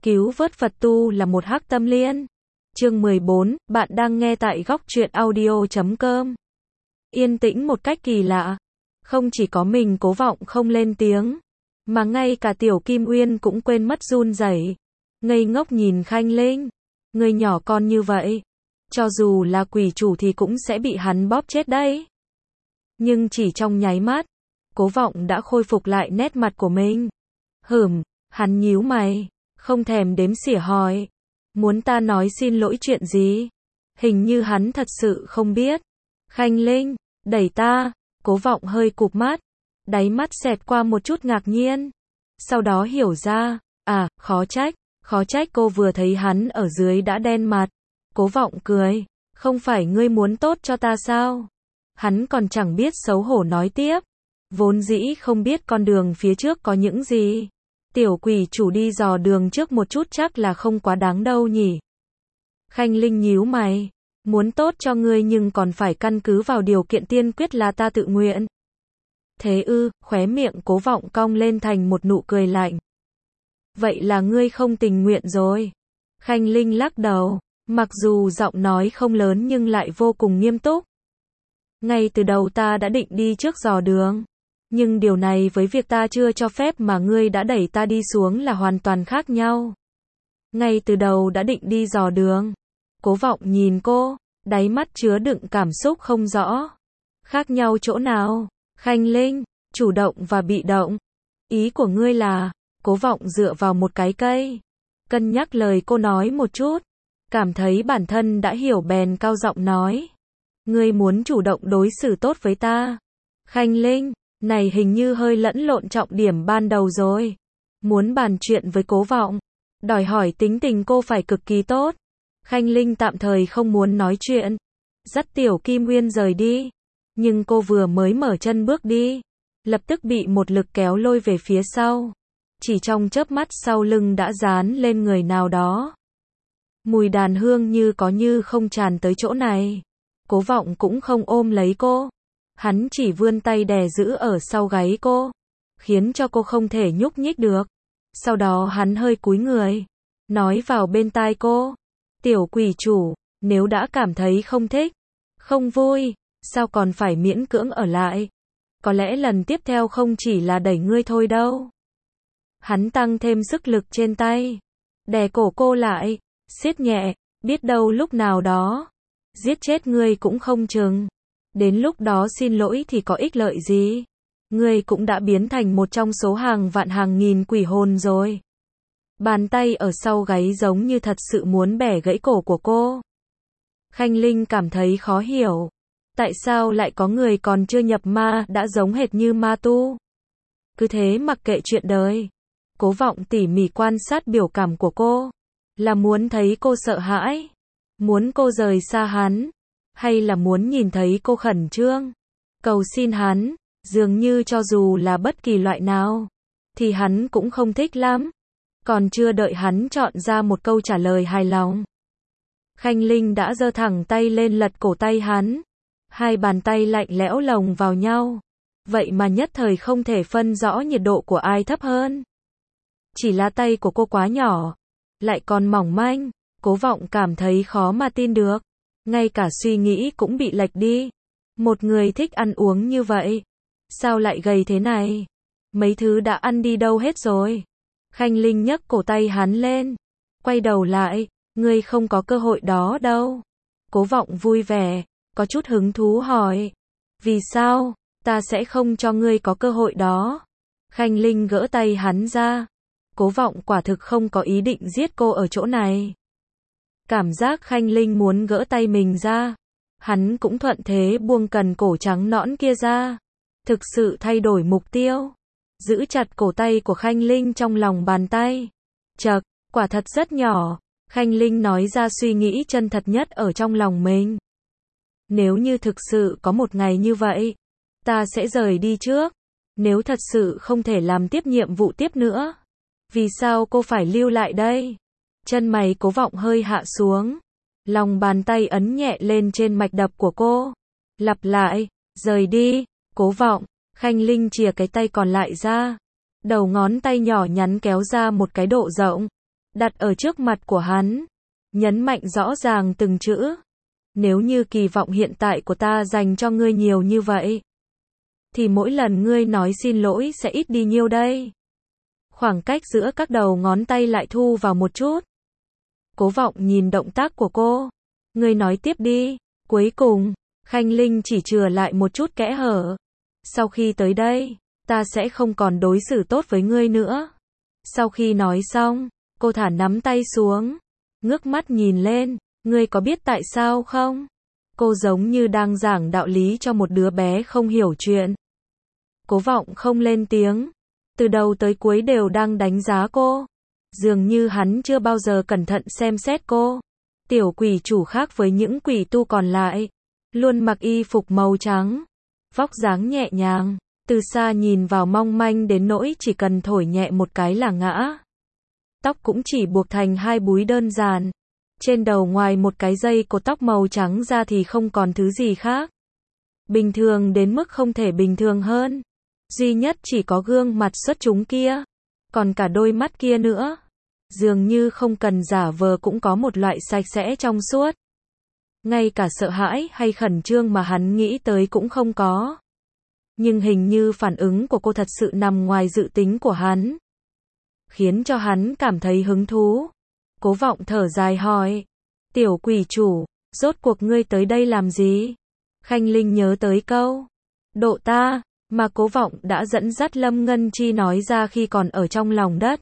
Cứu vớt Phật tu là một hắc tâm liên. Chương 14, bạn đang nghe tại góc truyện audio.com. Yên tĩnh một cách kỳ lạ. Không chỉ có mình Cố Vọng không lên tiếng, mà ngay cả Tiểu Kim Uyên cũng quên mất run rẩy, ngây ngốc nhìn Khanh Linh. Người nhỏ con như vậy, cho dù là quỷ chủ thì cũng sẽ bị hắn bóp chết đấy. Nhưng chỉ trong nháy mắt, Cố Vọng đã khôi phục lại nét mặt của mình. Hắn nhíu mày, không thèm đếm xỉa hỏi, muốn ta nói xin lỗi chuyện gì? Hình như hắn thật sự không biết. Khanh Linh, đẩy ta. Cố Vọng hơi cụp mắt, đáy mắt xẹt qua một chút ngạc nhiên. Sau đó hiểu ra, khó trách cô vừa thấy hắn ở dưới đã đen mặt. Cố Vọng cười, không phải ngươi muốn tốt cho ta sao? Hắn còn chẳng biết xấu hổ nói tiếp, vốn dĩ không biết con đường phía trước có những gì. Tiểu quỷ chủ đi dò đường trước một chút chắc là không quá đáng đâu nhỉ. Khanh Linh nhíu mày, muốn tốt cho ngươi nhưng còn phải căn cứ vào điều kiện tiên quyết là ta tự nguyện. Thế ư? Khóe miệng Cố Vọng cong lên thành một nụ cười lạnh. Vậy là ngươi không tình nguyện rồi. Khanh Linh lắc đầu, mặc dù giọng nói không lớn nhưng lại vô cùng nghiêm túc. Ngay từ đầu ta đã định đi trước dò đường, nhưng điều này với việc ta chưa cho phép mà ngươi đã đẩy ta đi xuống là hoàn toàn khác nhau. Ngay từ đầu đã định đi dò đường. Cố Vọng nhìn cô, đáy mắt chứa đựng cảm xúc không rõ. Khác nhau chỗ nào? Khanh Linh, chủ động và bị động. Ý của ngươi là, Cố Vọng dựa vào một cái cây, cân nhắc lời cô nói một chút, cảm thấy bản thân đã hiểu bèn cao giọng nói. Ngươi muốn chủ động đối xử tốt với ta. Khanh Linh, này hình như hơi lẫn lộn trọng điểm ban đầu rồi. Muốn bàn chuyện với Cố Vọng, đòi hỏi tính tình cô phải cực kỳ tốt. Khanh Linh tạm thời không muốn nói chuyện, dắt Tiểu Kim Uyên rời đi. Nhưng cô vừa mới mở chân bước đi, lập tức bị một lực kéo lôi về phía sau. Chỉ trong chớp mắt sau lưng đã dán lên người nào đó. Mùi đàn hương như có như không tràn tới chỗ này. Cố Vọng cũng không ôm lấy cô. Hắn chỉ vươn tay đè giữ ở sau gáy cô, khiến cho cô không thể nhúc nhích được. Sau đó hắn hơi cúi người, nói vào bên tai cô. Tiểu quỷ chủ, nếu đã cảm thấy không thích, không vui, sao còn phải miễn cưỡng ở lại? Có lẽ lần tiếp theo không chỉ là đẩy ngươi thôi đâu. Hắn tăng thêm sức lực trên tay, đè cổ cô lại, siết nhẹ, biết đâu lúc nào đó, giết chết ngươi cũng không chừng. Đến lúc đó xin lỗi thì có ích lợi gì? Ngươi cũng đã biến thành một trong số hàng vạn hàng nghìn quỷ hồn rồi. Bàn tay ở sau gáy giống như thật sự muốn bẻ gãy cổ của cô. Khanh Linh cảm thấy khó hiểu. Tại sao lại có người còn chưa nhập ma đã giống hệt như ma tu? Cứ thế mặc kệ chuyện đời. Cố Vọng tỉ mỉ quan sát biểu cảm của cô. Là muốn thấy cô sợ hãi? Muốn cô rời xa hắn? Hay là muốn nhìn thấy cô khẩn trương, cầu xin hắn? Dường như cho dù là bất kỳ loại nào, thì hắn cũng không thích lắm. Còn chưa đợi hắn chọn ra một câu trả lời hài lòng, Khanh Linh đã giơ thẳng tay lên lật cổ tay hắn. Hai bàn tay lạnh lẽo lồng vào nhau. Vậy mà nhất thời không thể phân rõ nhiệt độ của ai thấp hơn. Chỉ là tay của cô quá nhỏ, lại còn mỏng manh. Cố Vọng cảm thấy khó mà tin được. Ngay cả suy nghĩ cũng bị lệch đi. Một người thích ăn uống như vậy, sao lại gầy thế này? Mấy thứ đã ăn đi đâu hết rồi? Khanh Linh nhấc cổ tay hắn lên, quay đầu lại, ngươi không có cơ hội đó đâu. Cố Vọng vui vẻ, có chút hứng thú hỏi. Vì sao? Ta sẽ không cho ngươi có cơ hội đó. Khanh Linh gỡ tay hắn ra. Cố Vọng quả thực không có ý định giết cô ở chỗ này. Cảm giác Khanh Linh muốn gỡ tay mình ra, hắn cũng thuận thế buông cần cổ trắng nõn kia ra. Thực sự thay đổi mục tiêu, giữ chặt cổ tay của Khanh Linh trong lòng bàn tay. Chậc, quả thật rất nhỏ. Khanh Linh nói ra suy nghĩ chân thật nhất ở trong lòng mình. Nếu như thực sự có một ngày như vậy, ta sẽ rời đi trước. Nếu thật sự không thể làm tiếp nhiệm vụ tiếp nữa, vì sao cô phải lưu lại đây? Chân mày Cố Vọng hơi hạ xuống, lòng bàn tay ấn nhẹ lên trên mạch đập của cô. Lặp lại, rời đi. Cố Vọng. Khanh Linh chìa cái tay còn lại ra, đầu ngón tay nhỏ nhắn kéo ra một cái độ rộng, đặt ở trước mặt của hắn, nhấn mạnh rõ ràng từng chữ. Nếu như kỳ vọng hiện tại của ta dành cho ngươi nhiều như vậy, thì mỗi lần ngươi nói xin lỗi sẽ ít đi nhiêu đây? Khoảng cách giữa các đầu ngón tay lại thu vào một chút. Cố Vọng nhìn động tác của cô. Ngươi nói tiếp đi. Cuối cùng, Khanh Linh chỉ chừa lại một chút kẽ hở. Sau khi tới đây, ta sẽ không còn đối xử tốt với ngươi nữa. Sau khi nói xong, cô thả nắm tay xuống, ngước mắt nhìn lên. Ngươi có biết tại sao không? Cô giống như đang giảng đạo lý cho một đứa bé không hiểu chuyện. Cố Vọng không lên tiếng. Từ đầu tới cuối đều đang đánh giá cô. Dường như hắn chưa bao giờ cẩn thận xem xét cô. Tiểu quỷ chủ khác với những quỷ tu còn lại. Luôn mặc y phục màu trắng. Vóc dáng nhẹ nhàng. Từ xa nhìn vào mong manh đến nỗi chỉ cần thổi nhẹ một cái là ngã. Tóc cũng chỉ buộc thành hai búi đơn giản. Trên đầu ngoài một cái dây cột tóc màu trắng ra thì không còn thứ gì khác. Bình thường đến mức không thể bình thường hơn. Duy nhất chỉ có gương mặt xuất chúng kia. Còn cả đôi mắt kia nữa. Dường như không cần giả vờ cũng có một loại sạch sẽ trong suốt. Ngay cả sợ hãi hay khẩn trương mà hắn nghĩ tới cũng không có. Nhưng hình như phản ứng của cô thật sự nằm ngoài dự tính của hắn. Khiến cho hắn cảm thấy hứng thú. Cố Vọng thở dài hỏi. Tiểu quỷ chủ, rốt cuộc ngươi tới đây làm gì? Khanh Linh nhớ tới câu độ ta mà Cố Vọng đã dẫn dắt Lâm Ngân Chi nói ra khi còn ở trong lòng đất.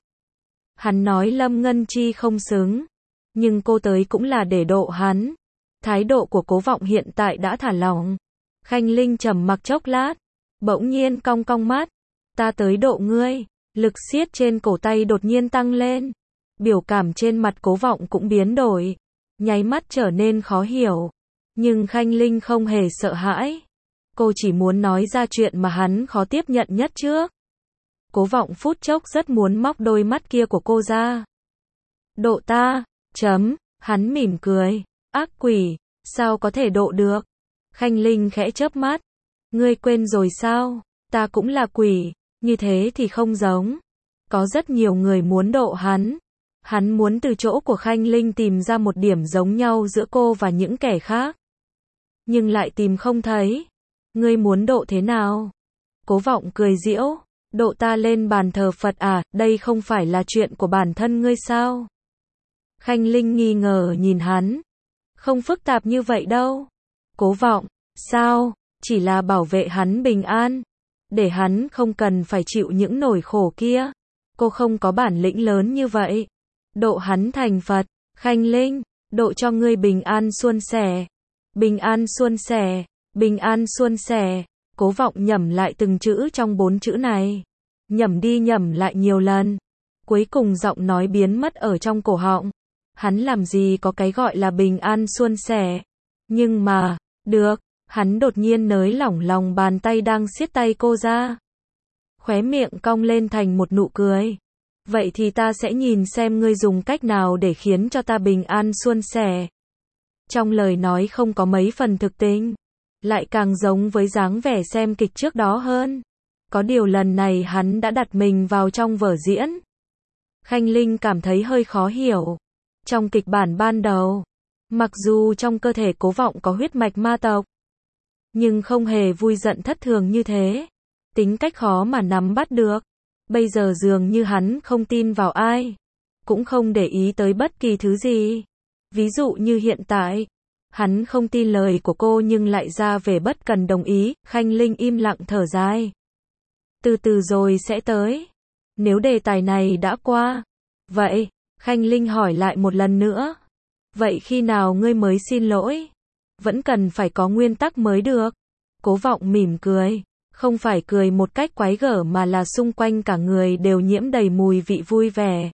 Hắn nói Lâm Ngân Chi không xứng, nhưng cô tới cũng là để độ hắn. Thái độ của Cố Vọng hiện tại đã thả lỏng. Khanh Linh trầm mặc chốc lát, bỗng nhiên cong cong mắt. Ta tới độ ngươi. Lực siết trên cổ tay đột nhiên tăng lên. Biểu cảm trên mặt Cố Vọng cũng biến đổi, nháy mắt trở nên khó hiểu. Nhưng Khanh Linh không hề sợ hãi. Cô chỉ muốn nói ra chuyện mà hắn khó tiếp nhận nhất trước. Cố Vọng phút chốc rất muốn móc đôi mắt kia của cô ra. Độ ta, hắn mỉm cười. Ác quỷ, sao có thể độ được? Khanh Linh khẽ chớp mắt. Ngươi quên rồi sao? Ta cũng là quỷ, như thế thì không giống. Có rất nhiều người muốn độ hắn. Hắn muốn từ chỗ của Khanh Linh tìm ra một điểm giống nhau giữa cô và những kẻ khác. Nhưng lại tìm không thấy. Ngươi muốn độ thế nào? Cố Vọng cười giễu. Độ ta lên bàn thờ Phật à, đây không phải là chuyện của bản thân ngươi sao? Khanh Linh nghi ngờ nhìn hắn. Không phức tạp như vậy đâu. Cố Vọng, sao? Chỉ là bảo vệ hắn bình an. Để hắn không cần phải chịu những nỗi khổ kia. Cô không có bản lĩnh lớn như vậy. Độ hắn thành Phật. Khanh Linh, độ cho ngươi bình an suôn sẻ. Bình an suôn sẻ. Bình an suôn sẻ. Cố Vọng nhẩm lại từng chữ trong 4 chữ này. Nhẩm đi nhẩm lại nhiều lần. Cuối cùng giọng nói biến mất ở trong cổ họng. Hắn làm gì có cái gọi là bình an suôn sẻ. Nhưng mà, được, hắn đột nhiên nới lỏng lòng bàn tay đang siết tay cô ra. Khóe miệng cong lên thành một nụ cười. Vậy thì ta sẽ nhìn xem ngươi dùng cách nào để khiến cho ta bình an suôn sẻ. Trong lời nói không có mấy phần thực tình. Lại càng giống với dáng vẻ xem kịch trước đó hơn. Có điều lần này hắn đã đặt mình vào trong vở diễn. Khanh Linh cảm thấy hơi khó hiểu. Trong kịch bản ban đầu, mặc dù trong cơ thể Cố Vọng có huyết mạch ma tộc, nhưng không hề vui giận thất thường như thế. Tính cách khó mà nắm bắt được. Bây giờ dường như hắn không tin vào ai, cũng không để ý tới bất kỳ thứ gì. Ví dụ như hiện tại, hắn không tin lời của cô nhưng lại ra vẻ bất cần đồng ý. Khanh Linh im lặng thở dài. Từ từ rồi sẽ tới. Nếu đề tài này đã qua. Vậy, Khanh Linh hỏi lại một lần nữa. Vậy khi nào ngươi mới xin lỗi? Vẫn cần phải có nguyên tắc mới được. Cố Vọng mỉm cười. Không phải cười một cách quái gở mà là xung quanh cả người đều nhiễm đầy mùi vị vui vẻ.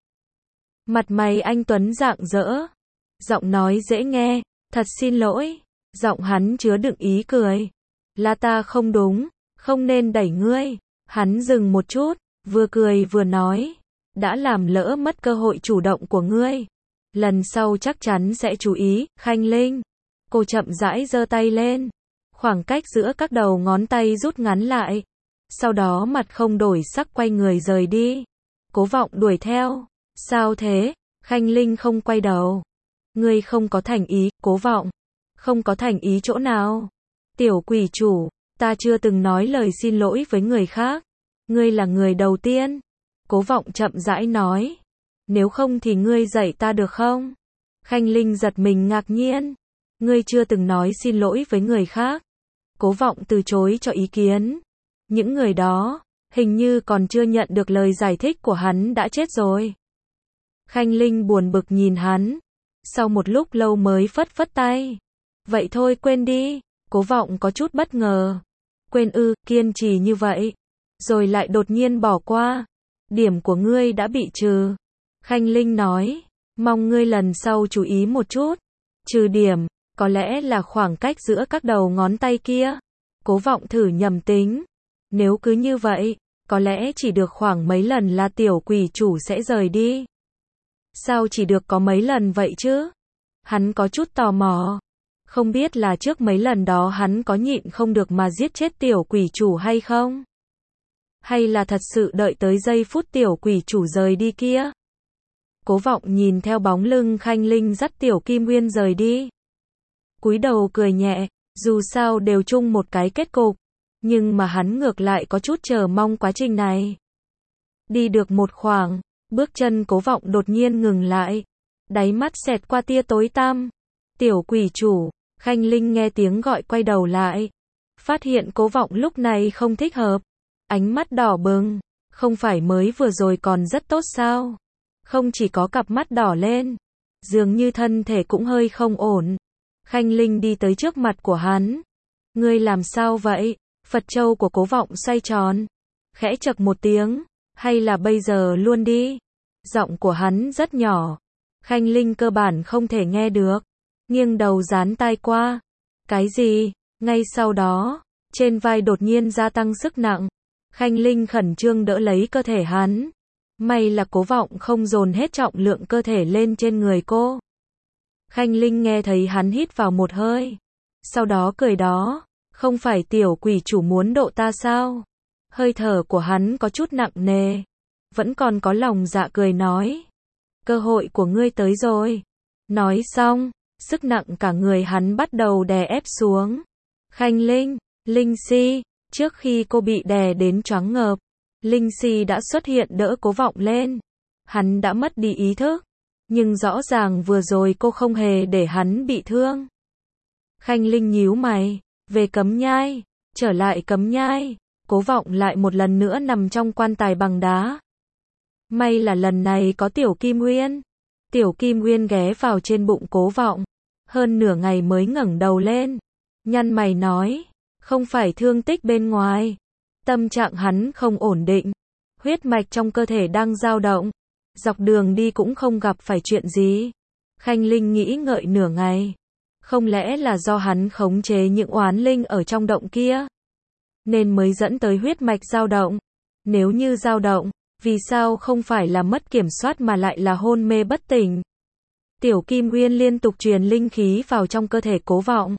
Mặt mày anh tuấn rạng rỡ. Giọng nói dễ nghe. Thật xin lỗi. Giọng hắn chứa đựng ý cười. Là ta không đúng. Không nên đẩy ngươi. Hắn dừng một chút. Vừa cười vừa nói. Đã làm lỡ mất cơ hội chủ động của ngươi. Lần sau chắc chắn sẽ chú ý. Khanh Linh. Cô chậm rãi giơ tay lên. Khoảng cách giữa các đầu ngón tay rút ngắn lại. Sau đó mặt không đổi sắc quay người rời đi. Cố Vọng đuổi theo. Sao thế? Khanh Linh không quay đầu. Ngươi không có thành ý, Cố Vọng. Không có thành ý chỗ nào? Tiểu quỷ chủ, ta chưa từng nói lời xin lỗi với người khác. Ngươi là người đầu tiên. Cố Vọng chậm rãi nói. Nếu không thì ngươi dạy ta được không? Khanh Linh giật mình ngạc nhiên. Ngươi chưa từng nói xin lỗi với người khác. Cố Vọng từ chối cho ý kiến. Những người đó, hình như còn chưa nhận được lời giải thích của hắn đã chết rồi. Khanh Linh buồn bực nhìn hắn. Sau một lúc lâu mới phất phất tay. Vậy thôi quên đi. Cố Vọng có chút bất ngờ. Quên ư, kiên trì như vậy. Rồi lại đột nhiên bỏ qua. Điểm của ngươi đã bị trừ. Khanh Linh nói. Mong ngươi lần sau chú ý một chút. Trừ điểm, có lẽ là khoảng cách giữa các đầu ngón tay kia. Cố Vọng thử nhầm tính. Nếu cứ như vậy, có lẽ chỉ được khoảng mấy lần là tiểu quỷ chủ sẽ rời đi. Sao chỉ được có mấy lần vậy chứ? Hắn có chút tò mò. Không biết là trước mấy lần đó hắn có nhịn không được mà giết chết tiểu quỷ chủ hay không? Hay là thật sự đợi tới giây phút tiểu quỷ chủ rời đi kia? Cố Vọng nhìn theo bóng lưng Khanh Linh dắt Tiểu Kim Nguyên rời đi. Cúi đầu cười nhẹ, dù sao đều chung một cái kết cục. Nhưng mà hắn ngược lại có chút chờ mong quá trình này. Đi được một khoảng, bước chân Cố Vọng đột nhiên ngừng lại. Đáy mắt xẹt qua tia tối tăm. Tiểu quỷ chủ, Khanh Linh nghe tiếng gọi quay đầu lại. Phát hiện Cố Vọng lúc này không thích hợp. Ánh mắt đỏ bừng. Không phải mới vừa rồi còn rất tốt sao? Không chỉ có cặp mắt đỏ lên. Dường như thân thể cũng hơi không ổn. Khanh Linh đi tới trước mặt của hắn. Ngươi làm sao vậy? Phật châu của Cố Vọng xoay tròn. Khẽ chậc một tiếng. Hay là bây giờ luôn đi? Giọng của hắn rất nhỏ. Khanh Linh cơ bản không thể nghe được. Nghiêng đầu dán tai qua. Cái gì? Ngay sau đó, trên vai đột nhiên gia tăng sức nặng. Khanh Linh khẩn trương đỡ lấy cơ thể hắn. May là Cố Vọng không dồn hết trọng lượng cơ thể lên trên người cô. Khanh Linh nghe thấy hắn hít vào một hơi. Sau đó cười đó. Không phải tiểu quỷ chủ muốn độ ta sao? Hơi thở của hắn có chút nặng nề. Vẫn còn có lòng dạ cười nói. Cơ hội của ngươi tới rồi. Nói xong, sức nặng cả người hắn bắt đầu đè ép xuống. Khanh Linh, Linh Si, trước khi cô bị đè đến choáng ngợp, Linh Si đã xuất hiện đỡ Cố Vọng lên. Hắn đã mất đi ý thức. Nhưng rõ ràng vừa rồi cô không hề để hắn bị thương. Khanh Linh nhíu mày. Về cấm nhai. Trở lại cấm nhai. Cố Vọng lại một lần nữa nằm trong quan tài bằng đá. May là lần này có Tiểu Kim Nguyên. Tiểu Kim Nguyên ghé vào trên bụng Cố Vọng. Hơn nửa ngày mới ngẩng đầu lên. Nhăn mày nói. Không phải thương tích bên ngoài. Tâm trạng hắn không ổn định. Huyết mạch trong cơ thể đang dao động. Dọc đường đi cũng không gặp phải chuyện gì. Khanh Linh nghĩ ngợi nửa ngày. Không lẽ là do hắn khống chế những oán linh ở trong động kia, nên mới dẫn tới huyết mạch dao động? Nếu như dao động, vì sao không phải là mất kiểm soát mà lại là hôn mê bất tỉnh? Tiểu Kim Nguyên liên tục truyền linh khí vào trong cơ thể Cố Vọng.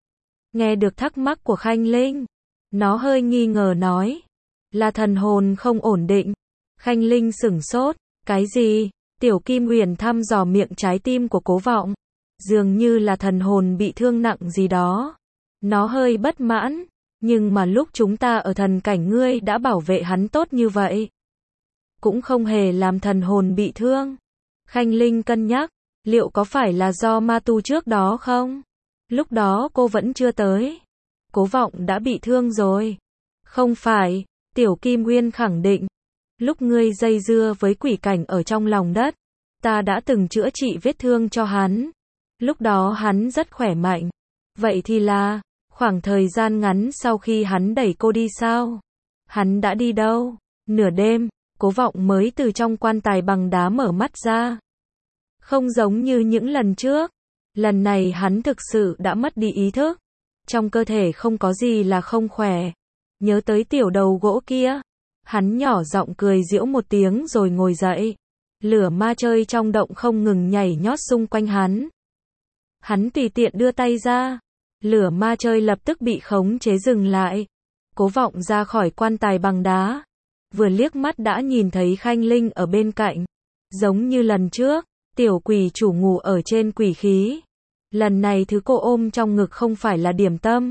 Nghe được thắc mắc của Khanh Linh, nó hơi nghi ngờ nói. Là thần hồn không ổn định. Khanh Linh sửng sốt. Cái gì? Tiểu Kim Nguyên thăm dò miệng trái tim của Cố Vọng. Dường như là thần hồn bị thương nặng gì đó. Nó hơi bất mãn. Nhưng mà lúc chúng ta ở thần cảnh ngươi đã bảo vệ hắn tốt như vậy. Cũng không hề làm thần hồn bị thương. Khanh Linh cân nhắc. Liệu có phải là do ma tu trước đó không? Lúc đó cô vẫn chưa tới. Cố Vọng đã bị thương rồi. Không phải. Tiểu Kim Nguyên khẳng định. Lúc ngươi dây dưa với quỷ cảnh ở trong lòng đất, ta đã từng chữa trị vết thương cho hắn. Lúc đó hắn rất khỏe mạnh. Vậy thì là, khoảng thời gian ngắn sau khi hắn đẩy cô đi sao? Hắn đã đi đâu? Nửa đêm, Cố Vọng mới từ trong quan tài bằng đá mở mắt ra. Không giống như những lần trước. Lần này hắn thực sự đã mất đi ý thức. Trong cơ thể không có gì là không khỏe. Nhớ tới tiểu đầu gỗ kia. Hắn nhỏ giọng cười giễu một tiếng rồi ngồi dậy. Lửa ma chơi trong động không ngừng nhảy nhót xung quanh hắn. Hắn tùy tiện đưa tay ra. Lửa ma chơi lập tức bị khống chế dừng lại. Cố Vọng ra khỏi quan tài bằng đá. Vừa liếc mắt đã nhìn thấy Khanh Linh ở bên cạnh. Giống như lần trước, Tiểu quỷ chủ ngủ ở trên quỷ khí. Lần này thứ cô ôm trong ngực không phải là điểm tâm,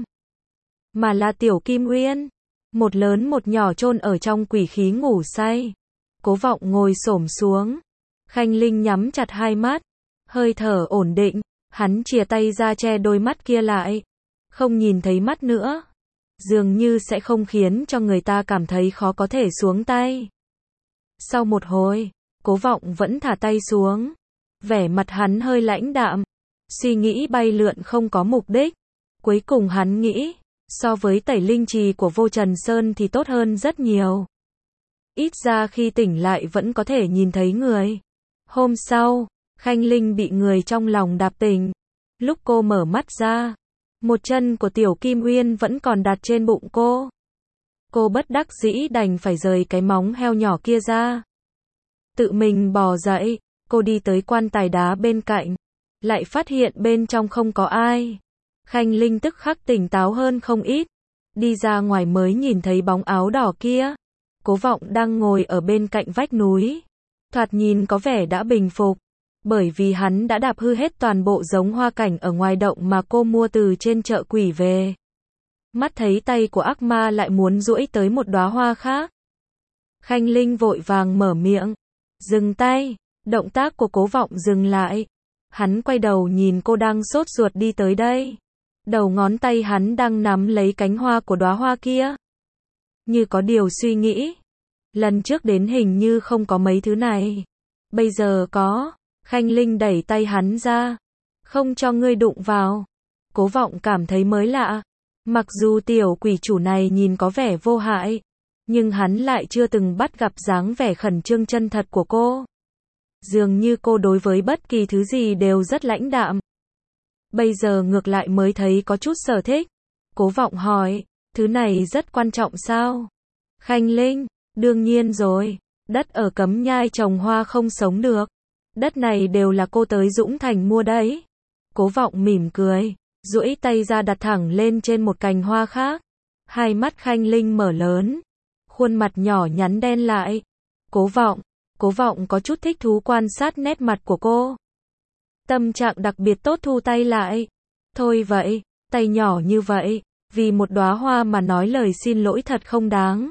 mà là Tiểu Kim Uyên. Một lớn một nhỏ chôn ở trong quỷ khí ngủ say. Cố Vọng ngồi xổm xuống. Khanh Linh nhắm chặt hai mắt. Hơi thở ổn định. Hắn chìa tay ra che đôi mắt kia lại. Không nhìn thấy mắt nữa. Dường như sẽ không khiến cho người ta cảm thấy khó có thể xuống tay. Sau một hồi, Cố Vọng vẫn thả tay xuống. Vẻ mặt hắn hơi lãnh đạm. Suy nghĩ bay lượn không có mục đích. Cuối cùng hắn nghĩ, so với tẩy linh trì của Vô Trần Sơn thì tốt hơn rất nhiều. Ít ra khi tỉnh lại vẫn có thể nhìn thấy người. Hôm sau, Khanh Linh bị người trong lòng đạp tỉnh. Lúc cô mở mắt ra, một chân của Tiểu Kim Uyên vẫn còn đặt trên bụng cô. Cô bất đắc dĩ đành phải rời cái móng heo nhỏ kia ra. Tự mình bò dậy, cô đi tới quan tài đá bên cạnh. Lại phát hiện bên trong không có ai. Khanh Linh tức khắc tỉnh táo hơn không ít. Đi ra ngoài mới nhìn thấy bóng áo đỏ kia. Cố Vọng đang ngồi ở bên cạnh vách núi. Thoạt nhìn có vẻ đã bình phục. Bởi vì hắn đã đạp hư hết toàn bộ giống hoa cảnh ở ngoài động mà cô mua từ trên chợ quỷ về. Mắt thấy tay của ác ma lại muốn duỗi tới một đóa hoa khác. Khanh Linh vội vàng mở miệng. Dừng tay. Động tác của Cố Vọng dừng lại. Hắn quay đầu nhìn cô đang sốt ruột đi tới đây. Đầu ngón tay hắn đang nắm lấy cánh hoa của đóa hoa kia. Như có điều suy nghĩ. Lần trước đến hình như không có mấy thứ này. Bây giờ có. Khanh Linh đẩy tay hắn ra. Không cho ngươi đụng vào. Cố Vọng cảm thấy mới lạ. Mặc dù tiểu quỷ chủ này nhìn có vẻ vô hại, nhưng hắn lại chưa từng bắt gặp dáng vẻ khẩn trương chân thật của cô. Dường như cô đối với bất kỳ thứ gì đều rất lãnh đạm. Bây giờ ngược lại mới thấy có chút sở thích. Cố Vọng hỏi, thứ này rất quan trọng sao? Khanh Linh, đương nhiên rồi. Đất ở Cấm Nhai trồng hoa không sống được. Đất này đều là cô tới Dũng Thành mua đấy. Cố Vọng mỉm cười, duỗi tay ra đặt thẳng lên trên một cành hoa khác. Hai mắt Khanh Linh mở lớn. Khuôn mặt nhỏ nhắn đen lại. Cố Vọng có chút thích thú quan sát nét mặt của cô. Tâm trạng đặc biệt tốt thu tay lại. Thôi vậy, tay nhỏ như vậy, vì một đóa hoa mà nói lời xin lỗi thật không đáng.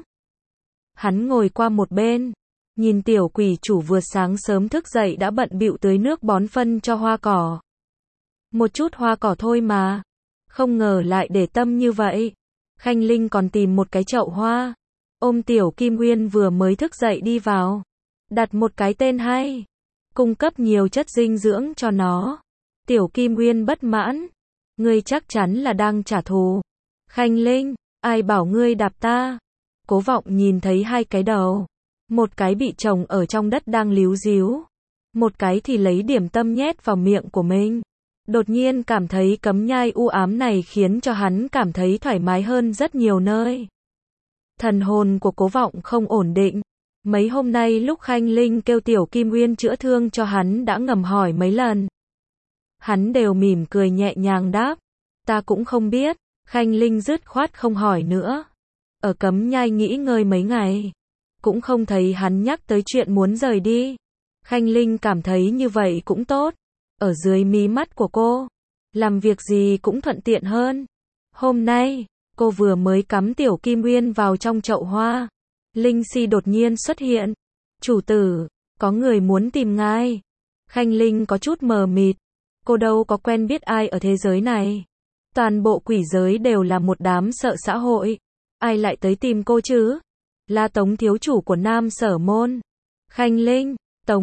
Hắn ngồi qua một bên, nhìn tiểu quỷ chủ vừa sáng sớm thức dậy đã bận bịu tưới nước bón phân cho hoa cỏ. Một chút hoa cỏ thôi mà, không ngờ lại để tâm như vậy. Khanh Linh còn tìm một cái chậu hoa, ôm tiểu Kim Uyên vừa mới thức dậy đi vào, đặt một cái tên hay, cung cấp nhiều chất dinh dưỡng cho nó. Tiểu Kim Uyên bất mãn, ngươi chắc chắn là đang trả thù. Khanh Linh, ai bảo ngươi đạp ta? Cố Vọng nhìn thấy hai cái đầu, một cái bị trồng ở trong đất đang líu ríu, một cái thì lấy điểm tâm nhét vào miệng của mình. Đột nhiên cảm thấy Cấm Nhai u ám này khiến cho hắn cảm thấy thoải mái hơn rất nhiều nơi. Thần hồn của Cố Vọng không ổn định. Mấy hôm nay lúc Khanh Linh kêu tiểu Kim Uyên chữa thương cho hắn đã ngầm hỏi mấy lần. Hắn đều mỉm cười nhẹ nhàng đáp, ta cũng không biết. Khanh Linh dứt khoát không hỏi nữa. Ở Cấm Nhai nghỉ ngơi mấy ngày, cũng không thấy hắn nhắc tới chuyện muốn rời đi. Khanh Linh cảm thấy như vậy cũng tốt. Ở dưới mí mắt của cô, làm việc gì cũng thuận tiện hơn. Hôm nay, cô vừa mới cắm tiểu Kim Uyên vào trong chậu hoa. Linh Si đột nhiên xuất hiện. Chủ tử, có người muốn tìm ngài. Khanh Linh có chút mờ mịt. Cô đâu có quen biết ai ở thế giới này. Toàn bộ quỷ giới đều là một đám sợ xã hội. Ai lại tới tìm cô chứ? Là Tống thiếu chủ của Nam Sở Môn. Khanh Linh,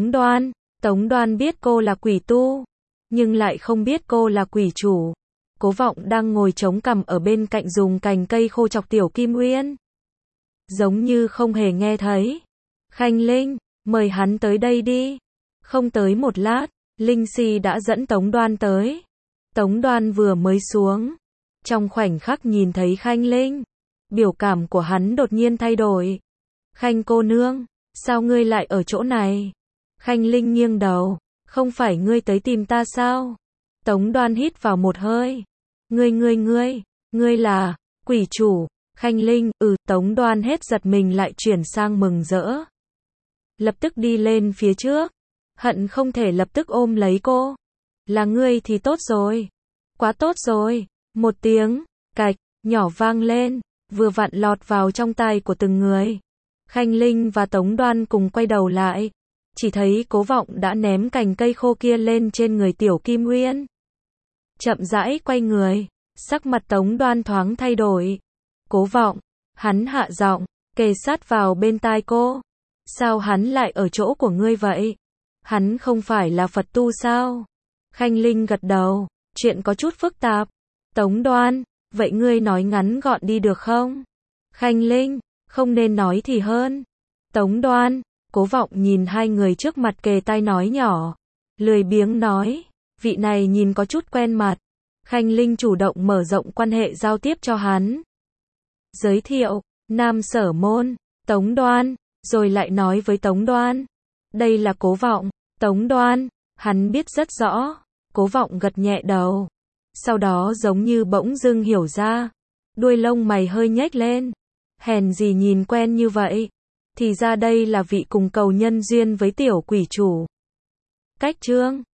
Tống Đoan biết cô là quỷ tu, nhưng lại không biết cô là quỷ chủ. Cố Vọng đang ngồi chống cằm ở bên cạnh dùng cành cây khô chọc tiểu Kim Uyên. Giống như không hề nghe thấy. Khanh Linh, mời hắn tới đây đi. Không tới một lát, Linh Si đã dẫn Tống Đoan tới. Tống Đoan vừa mới xuống, trong khoảnh khắc nhìn thấy Khanh Linh, biểu cảm của hắn đột nhiên thay đổi. Khanh cô nương, sao ngươi lại ở chỗ này? Khanh Linh nghiêng đầu, không phải ngươi tới tìm ta sao? Tống Đoan hít vào một hơi. Ngươi là quỷ chủ? Khanh Linh, Tống Đoan hết giật mình lại chuyển sang mừng rỡ. Lập tức đi lên phía trước, hận không thể lập tức ôm lấy cô. Là ngươi thì tốt rồi. Quá tốt rồi. Một tiếng, cạch, nhỏ vang lên, vừa vặn lọt vào trong tai của từng người. Khanh Linh và Tống Đoan cùng quay đầu lại. Chỉ thấy Cố Vọng đã ném cành cây khô kia lên trên người Tiểu Kim Uyên. Chậm rãi quay người, sắc mặt Tống Đoan thoáng thay đổi. Cố Vọng, hắn hạ giọng, kề sát vào bên tai cô. Sao hắn lại ở chỗ của ngươi vậy? Hắn không phải là Phật tu sao? Khanh Linh gật đầu, chuyện có chút phức tạp. Tống Đoan, vậy ngươi nói ngắn gọn đi được không? Khanh Linh, không nên nói thì hơn. Tống Đoan, Cố Vọng nhìn hai người trước mặt kề tai nói nhỏ. Lười biếng nói, vị này nhìn có chút quen mặt. Khanh Linh chủ động mở rộng quan hệ giao tiếp cho hắn. Giới thiệu, Nam Sở Môn, Tống Đoan, rồi lại nói với Tống Đoan. Đây là Cố Vọng, Tống Đoan, hắn biết rất rõ. Cố Vọng gật nhẹ đầu. Sau đó giống như bỗng dưng hiểu ra. Đuôi lông mày hơi nhếch lên. Hèn gì nhìn quen như vậy. Thì ra đây là vị cùng cầu nhân duyên với tiểu quỷ chủ. Cách chương